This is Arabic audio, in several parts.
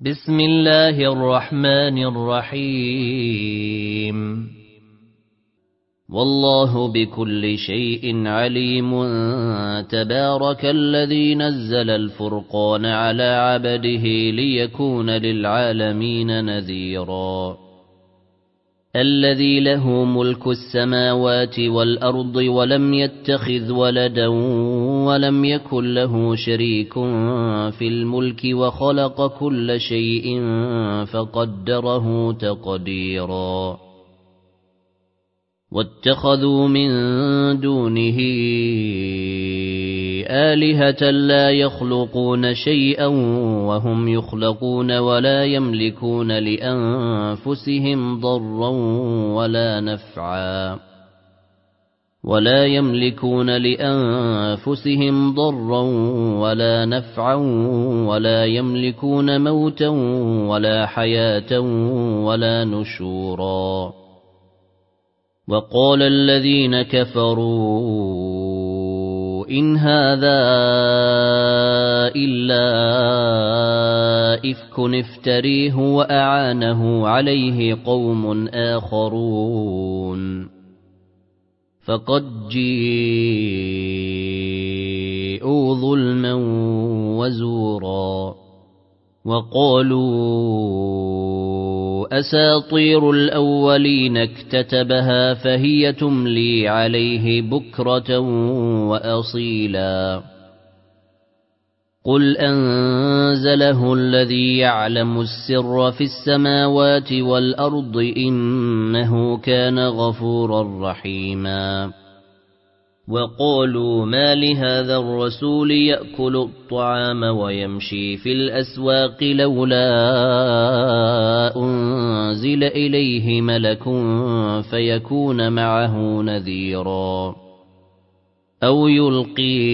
بسم الله الرحمن الرحيم والله بكل شيء عليم تبارك الذي نزل الفرقان على عبده ليكون للعالمين نذيرا الذي له ملك السماوات والأرض ولم يتخذ ولدا ولم يكن له شريك في الملك وخلق كل شيء فقدره تقديرا واتخذوا من دونه آلهة لا يخلقون شيئا وهم يخلقون ولا يملكون لأنفسهم ضرا ولا نفعا ولا يملكون موتا ولا حياة ولا نشورا وقال الذين كفروا إن هذا إلا إفك افتريه وأعانه عليه قوم آخرون فقد جيءوا ظلما وزورا وقالوا أساطير الأولين اكتتبها فهي تملي عليه بكرة وأصيلا قل أنزله الذي يعلم السر في السماوات والأرض إنه كان غفورا رحيما وقالوا ما لهذا الرسول يأكل الطعام ويمشي في الأسواق لولا أنزل إليه ملك فيكون معه نذيرا أو يلقي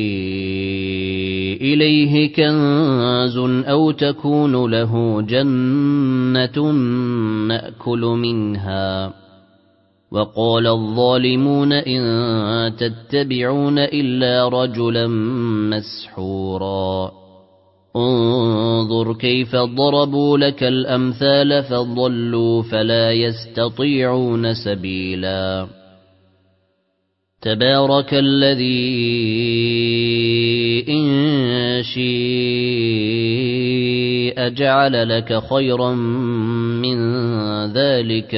إليه كنز أو تكون له جنة نأكل منها وقال الظالمون إن تتبعون إلا رجلا مسحورا انظر كيف ضربوا لك الأمثال فضلوا فلا يستطيعون سبيلا تبارك الذي إن شيء جعل لك خيرا من ذلك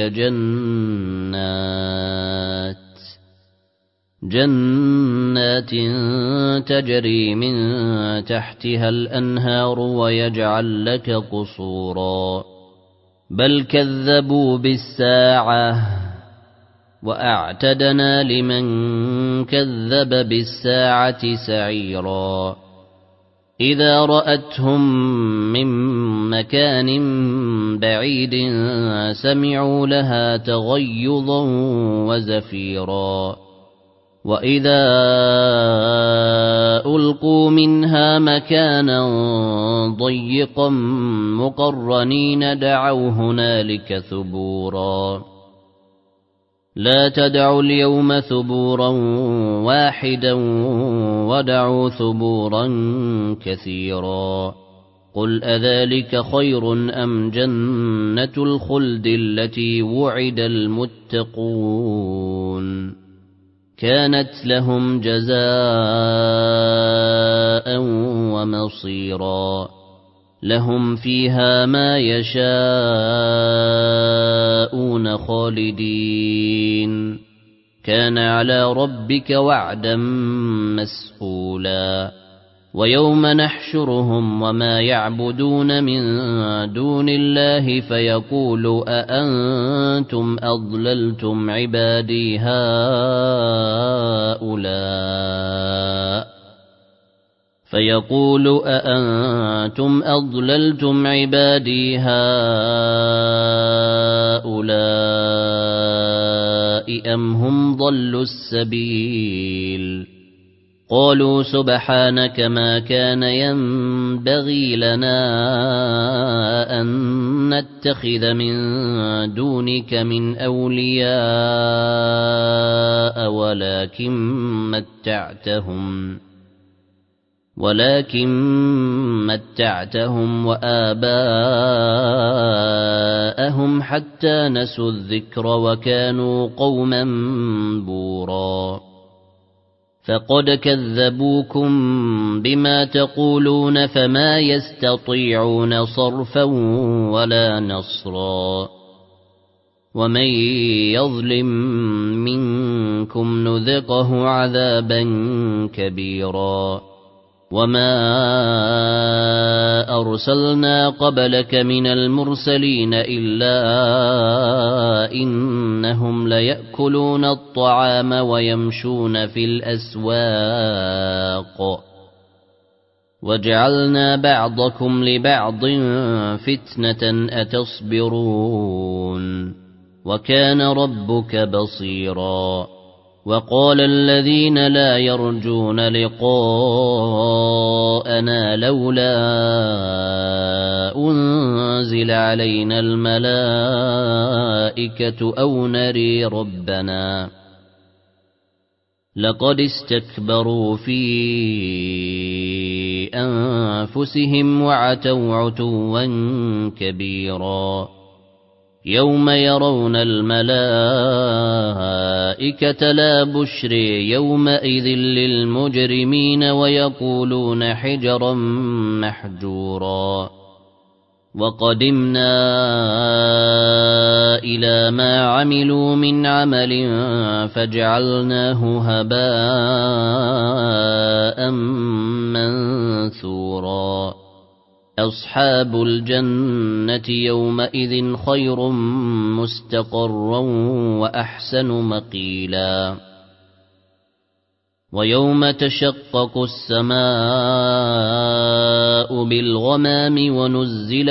جنات تجري من تحتها الأنهار ويجعل لك قصورا بل كذبوا بالساعة وأعتدنا لمن كذب بالساعة سعيرا إذا رأتهم من مكان بعيد سمعوا لها تغيظا وزفيرا وإذا ألقوا منها مكانا ضيقا مقرنين دعوا هنالك ثبورا لا تدعوا اليوم ثبورا واحدا ودعوا ثبورا كثيرا قل أذلك خير أم جنة الخلد التي وعد المتقون كانت لهم جزاء ومصيرا لهم فيها ما يشاءون خالدين كان على ربك وعدا مسئولا ويوم نحشرهم وما يعبدون من دون الله فيقول أأنتم أضللتم عبادي هؤلاء أم هم ضلوا السبيل قالوا سبحانك ما كان ينبغي لنا أن نتخذ من دونك من أولياء ولكن متعتهم وآباءهم حتى نسوا الذكر وكانوا قوما بورا فقد كذبوكم بما تقولون فما يستطيعون صرفا ولا نصرا ومن يظلم منكم نذقه عذابا كبيرا وما أرسلنا قبلك من المرسلين إلا إنهم ليأكلون الطعام ويمشون في الأسواق وجعلنا بعضكم لبعض فتنة أتصبرون وكان ربك بصيرا وقال الذين لا يرجون لقاءنا لولا أنزل علينا الملائكة أو نري ربنا لقد استكبروا في أنفسهم وعتوا عتوا كبيرا يوم يرون الملائكة لا بشر يومئذ للمجرمين ويقولون حجرا محجورا وقدمنا إلى ما عملوا من عمل فجعلناه هباء منثورا أصحاب الجنة يومئذ خير مستقرا وأحسن مقيلا ويوم تشقق السماء بالغمام ونزل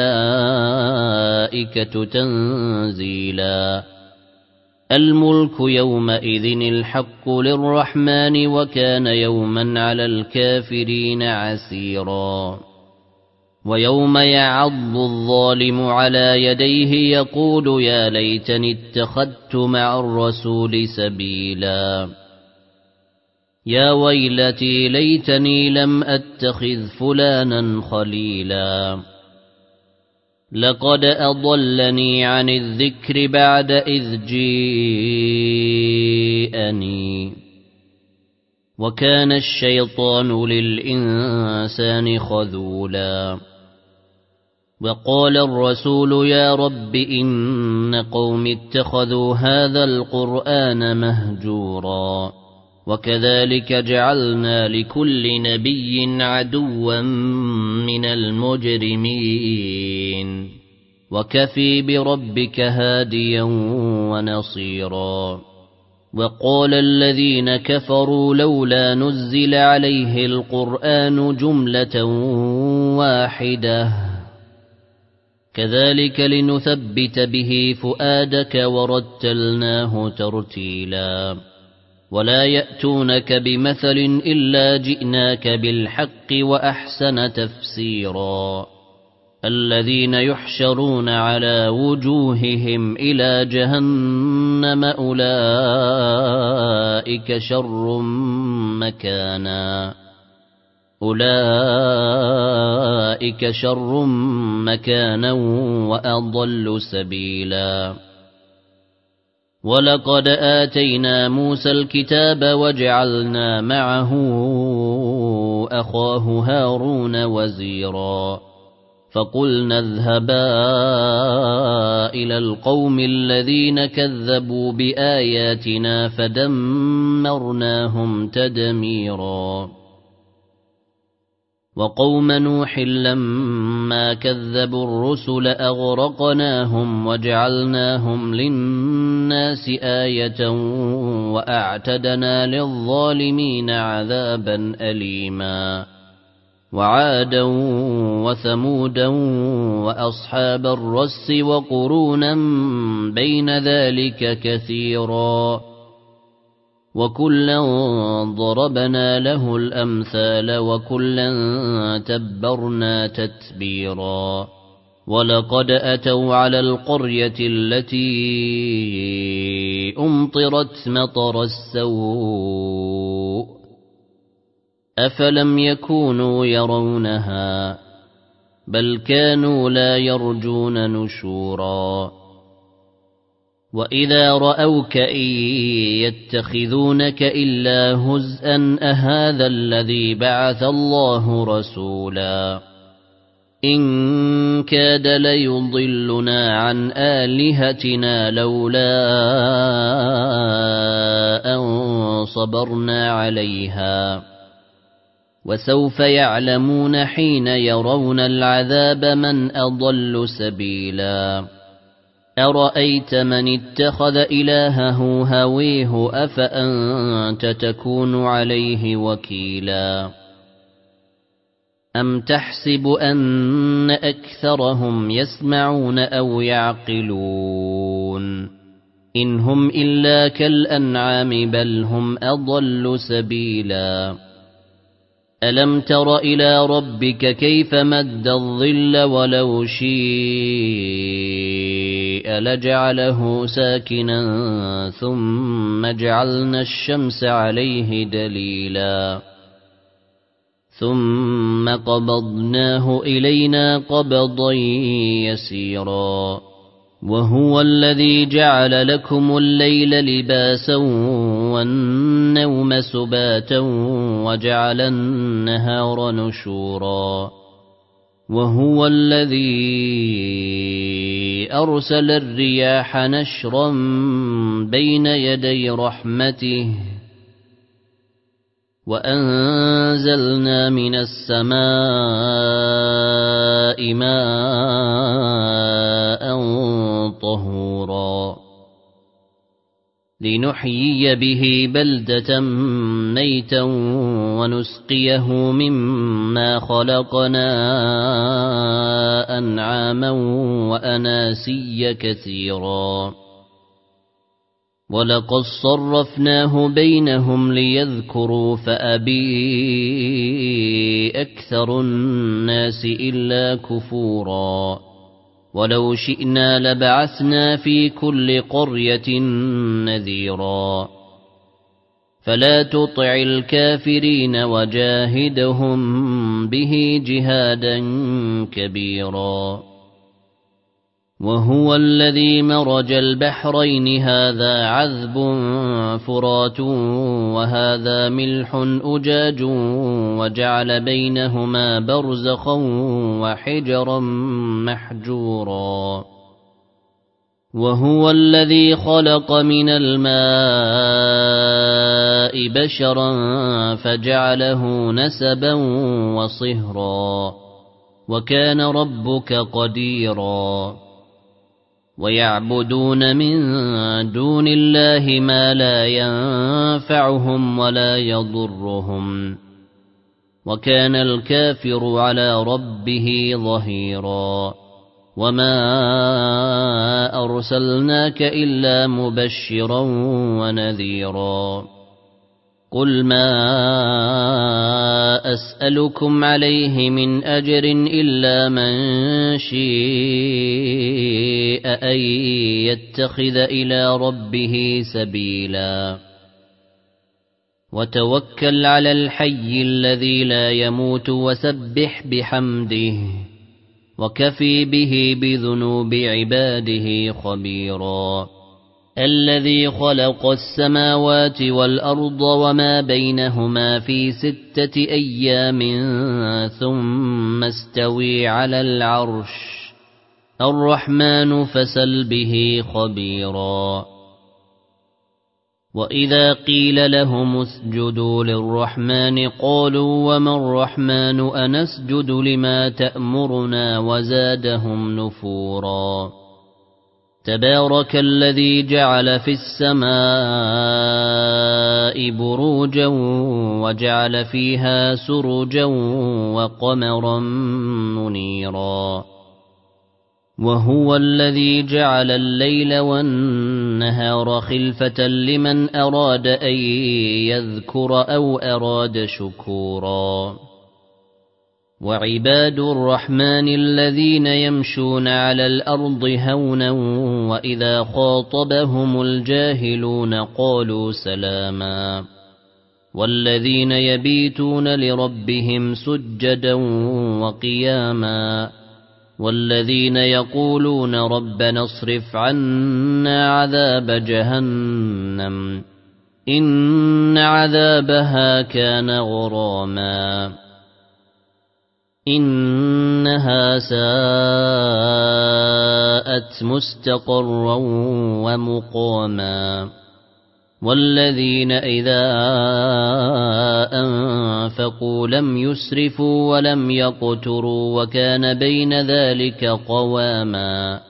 الملائكة تنزيلا الملك يومئذ الحق للرحمن وكان يوما على الكافرين عسيرا ويوم يعض الظالم على يديه يقول يا ليتني اتخذت مع الرسول سبيلا يا ويلتي ليتني لم أتخذ فلانا خليلا لقد أضلني عن الذكر بعد إذ جيءني وكان الشيطان للإنسان خذولا وقال الرسول يا رب إن قوم اتخذوا هذا القرآن مهجورا وكذلك جعلنا لكل نبي عدوا من المجرمين وكفي بربك هاديا ونصيرا وقال الذين كفروا لولا نزل عليه القرآن جملة واحدة كذلك لنثبت به فؤادك ورتلناه ترتيلا ولا يأتونك بمثل إلا جئناك بالحق وأحسن تفسيرا الذين يحشرون على وجوههم إلى جهنم أولئك شر مكانا وأضل سبيلا ولقد آتينا موسى الكتاب وجعلنا معه أخاه هارون وزيرا فقلنا اذهبا إلى القوم الذين كذبوا بآياتنا فدمرناهم تدميرا وقوم نوح لما كذبوا الرسل أغرقناهم وجعلناهم للناس آية وأعتدنا للظالمين عذابا أليما وعادا وثمودا وأصحاب الرس وقرونا بين ذلك كثيرا وكلا ضربنا له الأمثال وكلا تبرنا تتبيرا ولقد أتوا على القرية التي أمطرت مطر السوء أفلم يكونوا يرونها بل كانوا لا يرجون نشورا وإذا رأوك إن يتخذونك إلا هزءا أهذا الذي بعث الله رسولا إن كاد ليضلنا عن آلهتنا لولا أن صبرنا عليها وسوف يعلمون حين يرون العذاب من أضل سبيلا أرأيت من اتخذ إلهه هويه أفأنت تكون عليه وكيلا أم تحسب أن أكثرهم يسمعون أو يعقلون إن هم إلا كالأنعام بل هم أضل سبيلا ألم تر إلى ربك كيف مد الظل ولو شيء لجعله ساكنا ثم جعلنا الشمس عليه دليلا ثم قبضناه إلينا قبضا يسيرا وهو الذي جعل لكم الليل لباسا والنوم سباتا وجعل النهار نشورا وهو الذي أرسل الرياح نشرا بين يدي رحمته وأنزلنا من السماء ماء طهورا لنحيي به بلدة ميتا ونسقيه مما خلقنا أنعاما وأناسيا كثيرا ولقد صرفناه بينهم ليذكروا فأبي أكثر الناس إلا كفورا ولو شئنا لبعثنا في كل قرية نذيرا فلا تطع الكافرين وجاهدهم به جهادا كبيرا وهو الذي مرج البحرين هذا عذب فرات وهذا ملح أجاج وجعل بينهما برزخا وحجرا محجورا وهو الذي خلق من الماء بشرا فجعله نسبا وصهرا وكان ربك قديرا ويعبدون من دون الله ما لا ينفعهم ولا يضرهم وكان الكافر على ربه ظهيرا وما أرسلناك إلا مبشرا ونذيرا قل ما أسألكم عليه من أجر إلا من شاء أن يتخذ إلى ربه سبيلا وتوكل على الحي الذي لا يموت وسبح بحمده وكفي به بذنوب عباده خبيرا الذي خلق السماوات والأرض وما بينهما في 6 أيام ثم استوي على العرش الرحمن فسل به خبيرا وإذا قيل لهم اسجدوا للرحمن قالوا وما الرحمن أنسجد لما تأمرنا وزادهم نفورا تبارك الذي جعل في السماء بروجا وجعل فيها سرجا وقمرا منيرا وهو الذي جعل الليل والنهار خلفة لمن أراد أن يذكر أو أراد شكورا وعباد الرحمن الذين يمشون على الأرض هونا وإذا خاطبهم الجاهلون قالوا سلاما والذين يبيتون لربهم سجدا وقياما والذين يقولون ربنا اصرف عنا عذاب جهنم إن عذابها كان غراما إنها ساءت مستقرا ومقاما والذين إذا أنفقوا لم يسرفوا ولم يقتروا وكان بين ذلك قواما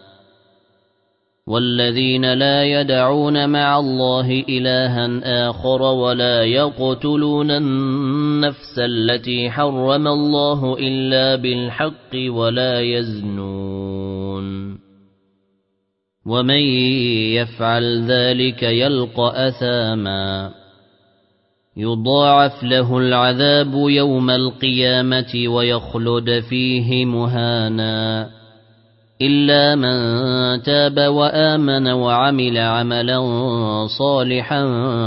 والذين لا يدعون مع الله إلها آخر ولا يقتلون النفس التي حرم الله إلا بالحق ولا يزنون ومن يفعل ذلك يلقى أثاما يضاعف له العذاب يوم القيامة ويخلد فيه مهانا إلا من تاب وآمن وعمل عملا صالحا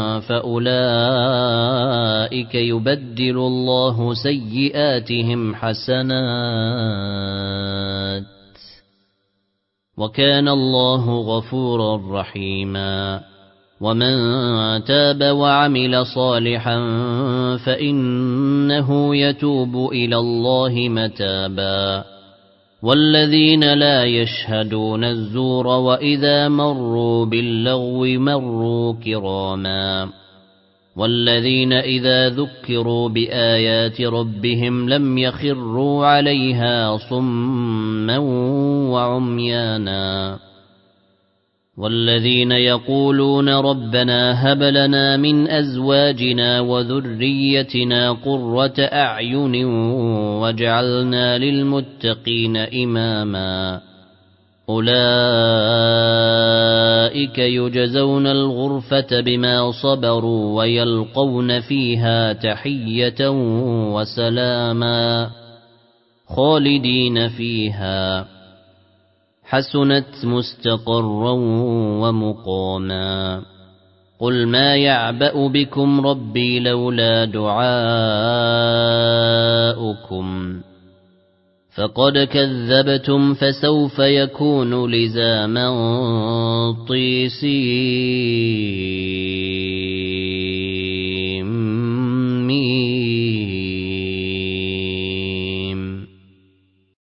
فأولئك يبدل الله سيئاتهم حسنات وكان الله غفورا رحيما ومن تاب وعمل صالحا فإنه يتوب إلى الله متابا والذين لا يشهدون الزور وإذا مروا باللغو مروا كراما والذين إذا ذكروا بآيات ربهم لم يخروا عليها صما وعميانا والذين يقولون ربنا هب لنا من أزواجنا وذريتنا قرة أعين واجعلنا للمتقين إماما أولئك يجزون الغرفة بما صبروا ويلقون فيها تحية وسلاما خالدين فيها حسنت مستقرا ومقاما قل ما يعبأ بكم ربي لولا دعاؤكم فقد كذبتم فسوف يكون لزاما طيسين